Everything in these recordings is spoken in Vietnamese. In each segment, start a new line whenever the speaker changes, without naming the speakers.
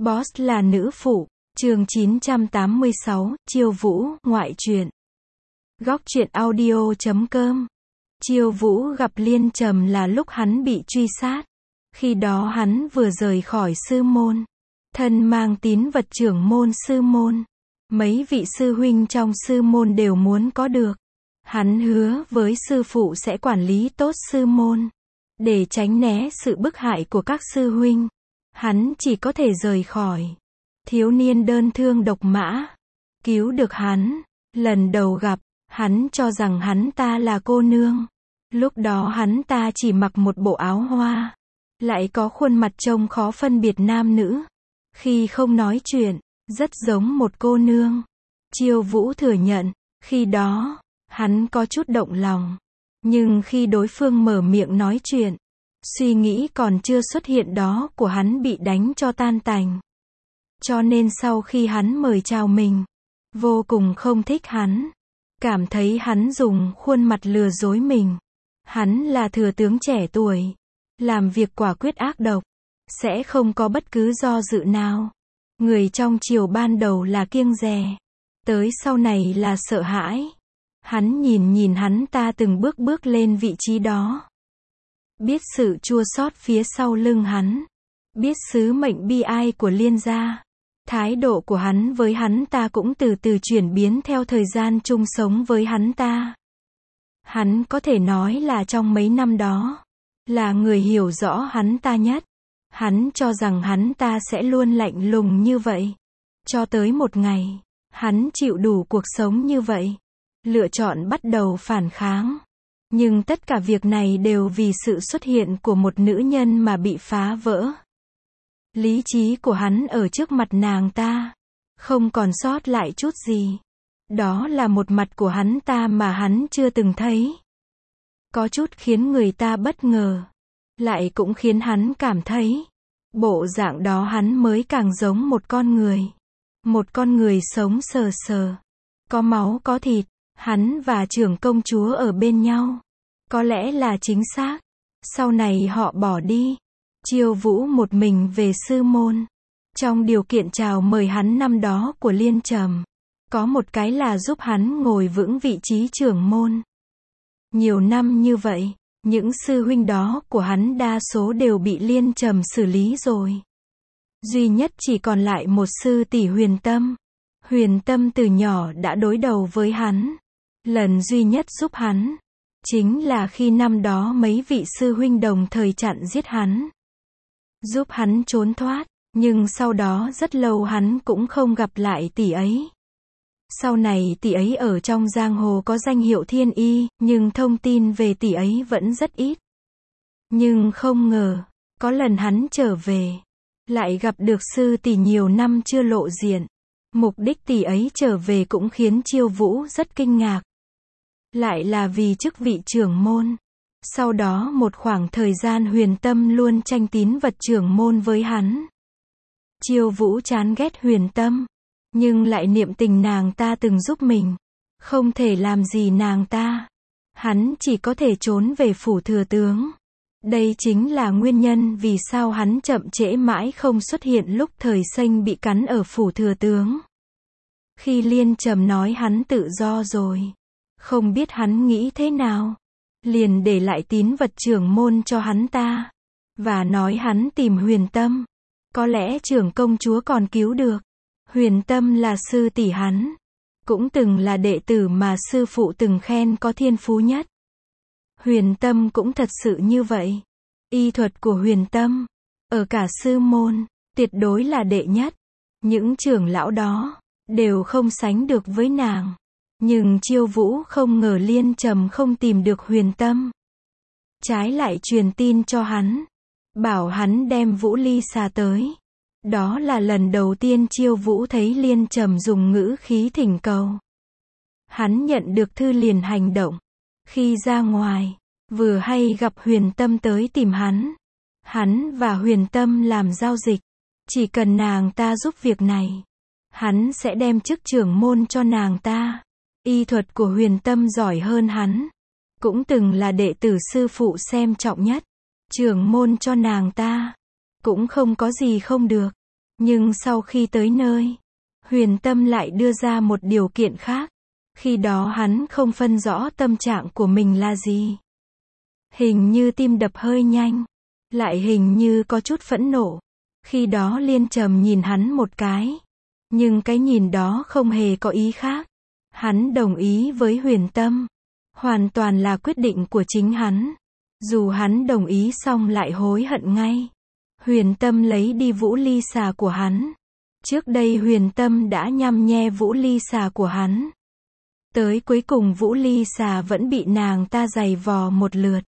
Boss là nữ phụ, chương 986, Chiêu Vũ, ngoại truyện. Góc truyện audio.com. Chiêu Vũ gặp Liên Trầm là lúc hắn bị truy sát. Khi đó hắn vừa rời khỏi sư môn, thân mang tín vật trưởng môn sư môn. Mấy vị sư huynh trong sư môn đều muốn có được. Hắn hứa với sư phụ sẽ quản lý tốt sư môn. Để tránh né sự bức hại của các sư huynh, hắn chỉ có thể rời khỏi. Thiếu niên đơn thương độc mã cứu được hắn. Lần đầu gặp, hắn cho rằng hắn ta là cô nương. Lúc đó hắn ta chỉ mặc một bộ áo hoa, lại có khuôn mặt trông khó phân biệt nam nữ. Khi không nói chuyện, rất giống một cô nương. Chiêu Vũ thừa nhận, khi đó, hắn có chút động lòng. Nhưng khi đối phương mở miệng nói chuyện, suy nghĩ còn chưa xuất hiện đó của hắn bị đánh cho tan tành. Cho nên sau khi hắn mời chào mình, vô cùng không thích hắn. Cảm thấy hắn dùng khuôn mặt lừa dối mình. Hắn là thừa tướng trẻ tuổi, làm việc quả quyết ác độc, sẽ không có bất cứ do dự nào. Người trong triều ban đầu là kiêng dè, tới sau này là sợ hãi. Hắn nhìn hắn ta từng bước bước lên vị trí đó. Biết sự chua xót phía sau lưng hắn, biết sứ mệnh bi ai của Liên gia. Thái độ của hắn với hắn ta cũng từ từ chuyển biến theo thời gian chung sống với hắn ta. Hắn có thể nói là trong mấy năm đó, là người hiểu rõ hắn ta nhất. Hắn cho rằng hắn ta sẽ luôn lạnh lùng như vậy. Cho tới một ngày, hắn chịu đủ cuộc sống như vậy. Lựa chọn bắt đầu phản kháng. Nhưng tất cả việc này đều vì sự xuất hiện của một nữ nhân mà bị phá vỡ. Lý trí của hắn ở trước mặt nàng ta, không còn sót lại chút gì. Đó là một mặt của hắn ta mà hắn chưa từng thấy. Có chút khiến người ta bất ngờ, lại cũng khiến hắn cảm thấy, bộ dạng đó hắn mới càng giống một con người. Một con người sống sờ sờ, có máu có thịt. Hắn và trưởng công chúa ở bên nhau. Có lẽ là chính xác. Sau này họ bỏ đi. Chiêu Vũ một mình về sư môn. Trong điều kiện chào mời hắn năm đó của Liên Trầm, có một cái là giúp hắn ngồi vững vị trí trưởng môn. Nhiều năm như vậy, những sư huynh đó của hắn đa số đều bị Liên Trầm xử lý rồi. Duy nhất chỉ còn lại một sư tỷ Huyền Tâm. Huyền Tâm từ nhỏ đã đối đầu với hắn. Lần duy nhất giúp hắn, chính là khi năm đó mấy vị sư huynh đồng thời chặn giết hắn. Giúp hắn trốn thoát, nhưng sau đó rất lâu hắn cũng không gặp lại tỷ ấy. Sau này tỷ ấy ở trong giang hồ có danh hiệu Thiên Y, nhưng thông tin về tỷ ấy vẫn rất ít. Nhưng không ngờ, có lần hắn trở về, lại gặp được sư tỷ nhiều năm chưa lộ diện. Mục đích tỷ ấy trở về cũng khiến Chiêu Vũ rất kinh ngạc. Lại là vì chức vị trưởng môn. Sau đó một khoảng thời gian Huyền Tâm luôn tranh tín vật trưởng môn với hắn. Chiêu Vũ chán ghét Huyền Tâm, nhưng lại niệm tình nàng ta từng giúp mình. Không thể làm gì nàng ta. Hắn chỉ có thể trốn về phủ thừa tướng. Đây chính là nguyên nhân vì sao hắn chậm trễ mãi không xuất hiện lúc Thời Xanh bị cắn ở phủ thừa tướng. Khi Liên Trầm nói hắn tự do rồi, không biết hắn nghĩ thế nào, liền để lại tín vật trưởng môn cho hắn ta, và nói hắn tìm Huyền Tâm. Có lẽ trưởng công chúa còn cứu được. Huyền Tâm là sư tỷ hắn, cũng từng là đệ tử mà sư phụ từng khen có thiên phú nhất. Huyền Tâm cũng thật sự như vậy. Y thuật của Huyền Tâm, ở cả sư môn, tuyệt đối là đệ nhất. Những trưởng lão đó, đều không sánh được với nàng. Nhưng Chiêu Vũ không ngờ Liên Trầm không tìm được Huyền Tâm. Trái lại truyền tin cho hắn, bảo hắn đem Vũ Ly Xà tới. Đó là lần đầu tiên Chiêu Vũ thấy Liên Trầm dùng ngữ khí thỉnh cầu. Hắn nhận được thư liền hành động. Khi ra ngoài, vừa hay gặp Huyền Tâm tới tìm hắn. Hắn và Huyền Tâm làm giao dịch. Chỉ cần nàng ta giúp việc này, hắn sẽ đem chức trưởng môn cho nàng ta. Y thuật của Huyền Tâm giỏi hơn hắn, cũng từng là đệ tử sư phụ xem trọng nhất. Trưởng môn cho nàng ta, cũng không có gì không được. Nhưng sau khi tới nơi, Huyền Tâm lại đưa ra một điều kiện khác. Khi đó hắn không phân rõ tâm trạng của mình là gì. Hình như tim đập hơi nhanh, lại hình như có chút phẫn nộ. Khi đó Liên Trầm nhìn hắn một cái. Nhưng cái nhìn đó không hề có ý khác. Hắn đồng ý với Huyền Tâm. Hoàn toàn là quyết định của chính hắn. Dù hắn đồng ý xong lại hối hận ngay. Huyền Tâm lấy đi Vũ Ly Xà của hắn. Trước đây Huyền Tâm đã nhăm nhe Vũ Ly Xà của hắn. Tới cuối cùng Vũ Ly Xà vẫn bị nàng ta giày vò một lượt.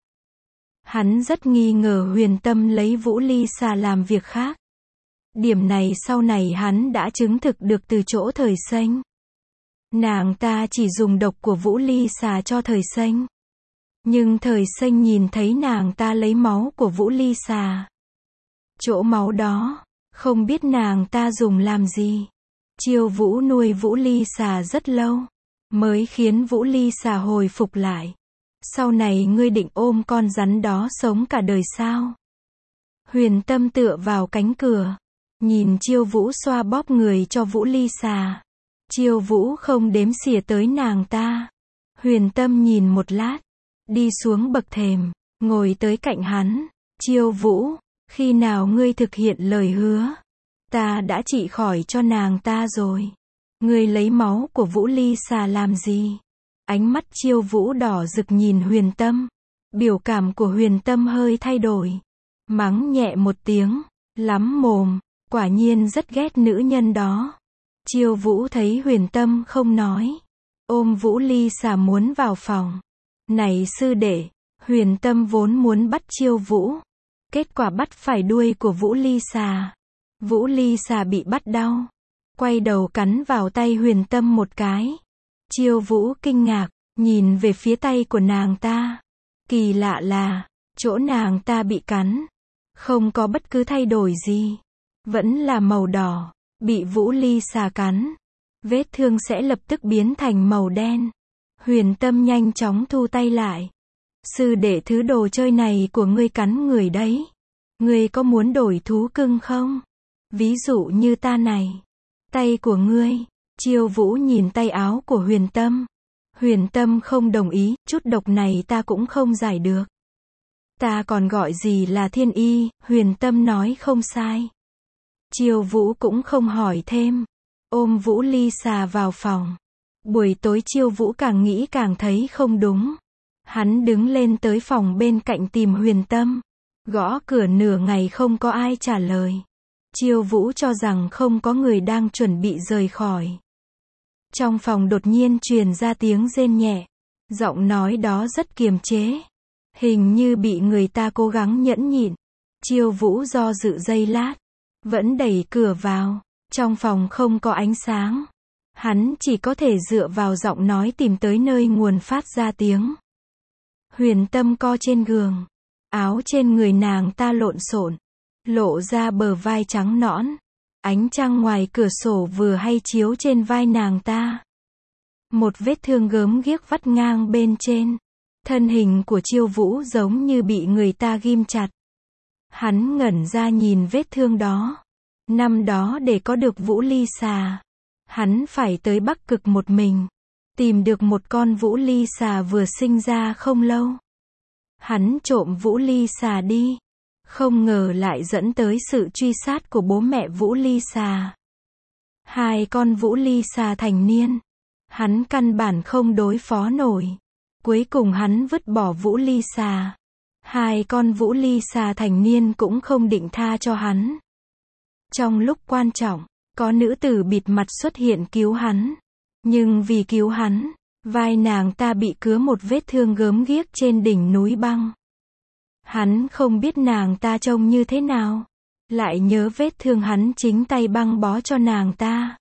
Hắn rất nghi ngờ Huyền Tâm lấy Vũ Ly Xà làm việc khác. Điểm này sau này hắn đã chứng thực được từ chỗ Thời Xanh. Nàng ta chỉ dùng độc của Vũ Ly Xà cho Thời Xanh. Nhưng Thời Xanh nhìn thấy nàng ta lấy máu của Vũ Ly Xà. Chỗ máu đó, không biết nàng ta dùng làm gì. Chiêu Vũ nuôi Vũ Ly Xà rất lâu, mới khiến Vũ Ly Xà hồi phục lại. Sau này ngươi định ôm con rắn đó sống cả đời sao? Huyền Tâm tựa vào cánh cửa, nhìn Chiêu Vũ xoa bóp người cho Vũ Ly Xà. Chiêu Vũ không đếm xỉa tới nàng ta. Huyền Tâm nhìn một lát, đi xuống bậc thềm, ngồi tới cạnh hắn. Chiêu Vũ, khi nào ngươi thực hiện lời hứa? Ta đã trị khỏi cho nàng ta rồi. Ngươi lấy máu của Vũ Ly Xà làm gì? Ánh mắt Chiêu Vũ đỏ rực nhìn Huyền Tâm. Biểu cảm của Huyền Tâm hơi thay đổi. Mắng nhẹ một tiếng, lắm mồm, quả nhiên rất ghét nữ nhân đó. Chiêu Vũ thấy Huyền Tâm không nói, ôm Vũ Ly Xà muốn vào phòng. Này sư đệ, Huyền Tâm vốn muốn bắt Chiêu Vũ. Kết quả bắt phải đuôi của Vũ Ly Xà. Vũ Ly Xà bị bắt đau, quay đầu cắn vào tay Huyền Tâm một cái. Chiêu Vũ kinh ngạc, nhìn về phía tay của nàng ta. Kỳ lạ là, chỗ nàng ta bị cắn, không có bất cứ thay đổi gì. Vẫn là màu đỏ, bị Vũ Ly Xà cắn. Vết thương sẽ lập tức biến thành màu đen. Huyền Tâm nhanh chóng thu tay lại. Sư đệ, thứ đồ chơi này của ngươi cắn người đấy. Ngươi có muốn đổi thú cưng không? Ví dụ như ta này. Tay của ngươi. Chiêu Vũ nhìn tay áo của Huyền Tâm. Huyền Tâm không đồng ý, chút độc này ta cũng không giải được. Ta còn gọi gì là thiên y, Huyền Tâm nói không sai. Chiêu Vũ cũng không hỏi thêm. Ôm Vũ Ly Xà vào phòng. Buổi tối Chiêu Vũ càng nghĩ càng thấy không đúng. Hắn đứng lên tới phòng bên cạnh tìm Huyền Tâm. Gõ cửa nửa ngày không có ai trả lời. Chiêu Vũ cho rằng không có người đang chuẩn bị rời khỏi. Trong phòng đột nhiên truyền ra tiếng rên nhẹ. Giọng nói đó rất kiềm chế. Hình như bị người ta cố gắng nhẫn nhịn. Chiêu Vũ do dự giây lát, vẫn đẩy cửa vào. Trong phòng không có ánh sáng. Hắn chỉ có thể dựa vào giọng nói tìm tới nơi nguồn phát ra tiếng. Huyền Tâm co trên giường. Áo trên người nàng ta lộn xộn, lộ ra bờ vai trắng nõn. Ánh trăng ngoài cửa sổ vừa hay chiếu trên vai nàng ta. Một vết thương gớm ghiếc vắt ngang bên trên. Thân hình của Chiêu Vũ giống như bị người ta ghim chặt. Hắn ngẩn ra nhìn vết thương đó. Năm đó để có được Vũ Ly Xà, hắn phải tới Bắc Cực một mình. Tìm được một con Vũ Ly Xà vừa sinh ra không lâu. Hắn trộm Vũ Ly Xà đi. Không ngờ lại dẫn tới sự truy sát của bố mẹ Vũ Ly Xà. Hai con Vũ Ly Xà thành niên. Hắn căn bản không đối phó nổi. Cuối cùng hắn vứt bỏ Vũ Ly Xà. Hai con Vũ Ly Xà thành niên cũng không định tha cho hắn. Trong lúc quan trọng, có nữ tử bịt mặt xuất hiện cứu hắn. Nhưng vì cứu hắn, vai nàng ta bị cứa một vết thương gớm ghiếc trên đỉnh núi băng. Hắn không biết nàng ta trông như thế nào. Lại nhớ vết thương hắn chính tay băng bó cho nàng ta.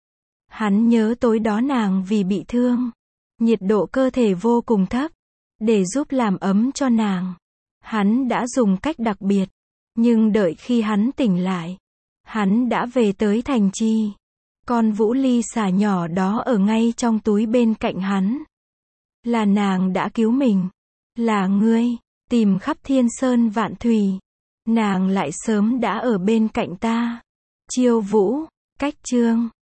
Hắn nhớ tối đó nàng vì bị thương, nhiệt độ cơ thể vô cùng thấp. Để giúp làm ấm cho nàng, hắn đã dùng cách đặc biệt. Nhưng đợi khi hắn tỉnh lại, hắn đã về tới thành trì. Con Vũ Ly Xà nhỏ đó ở ngay trong túi bên cạnh hắn. Là nàng đã cứu mình. Là ngươi. Tìm khắp thiên sơn vạn thủy. Nàng lại sớm đã ở bên cạnh ta. Chiêu Vũ, cách chương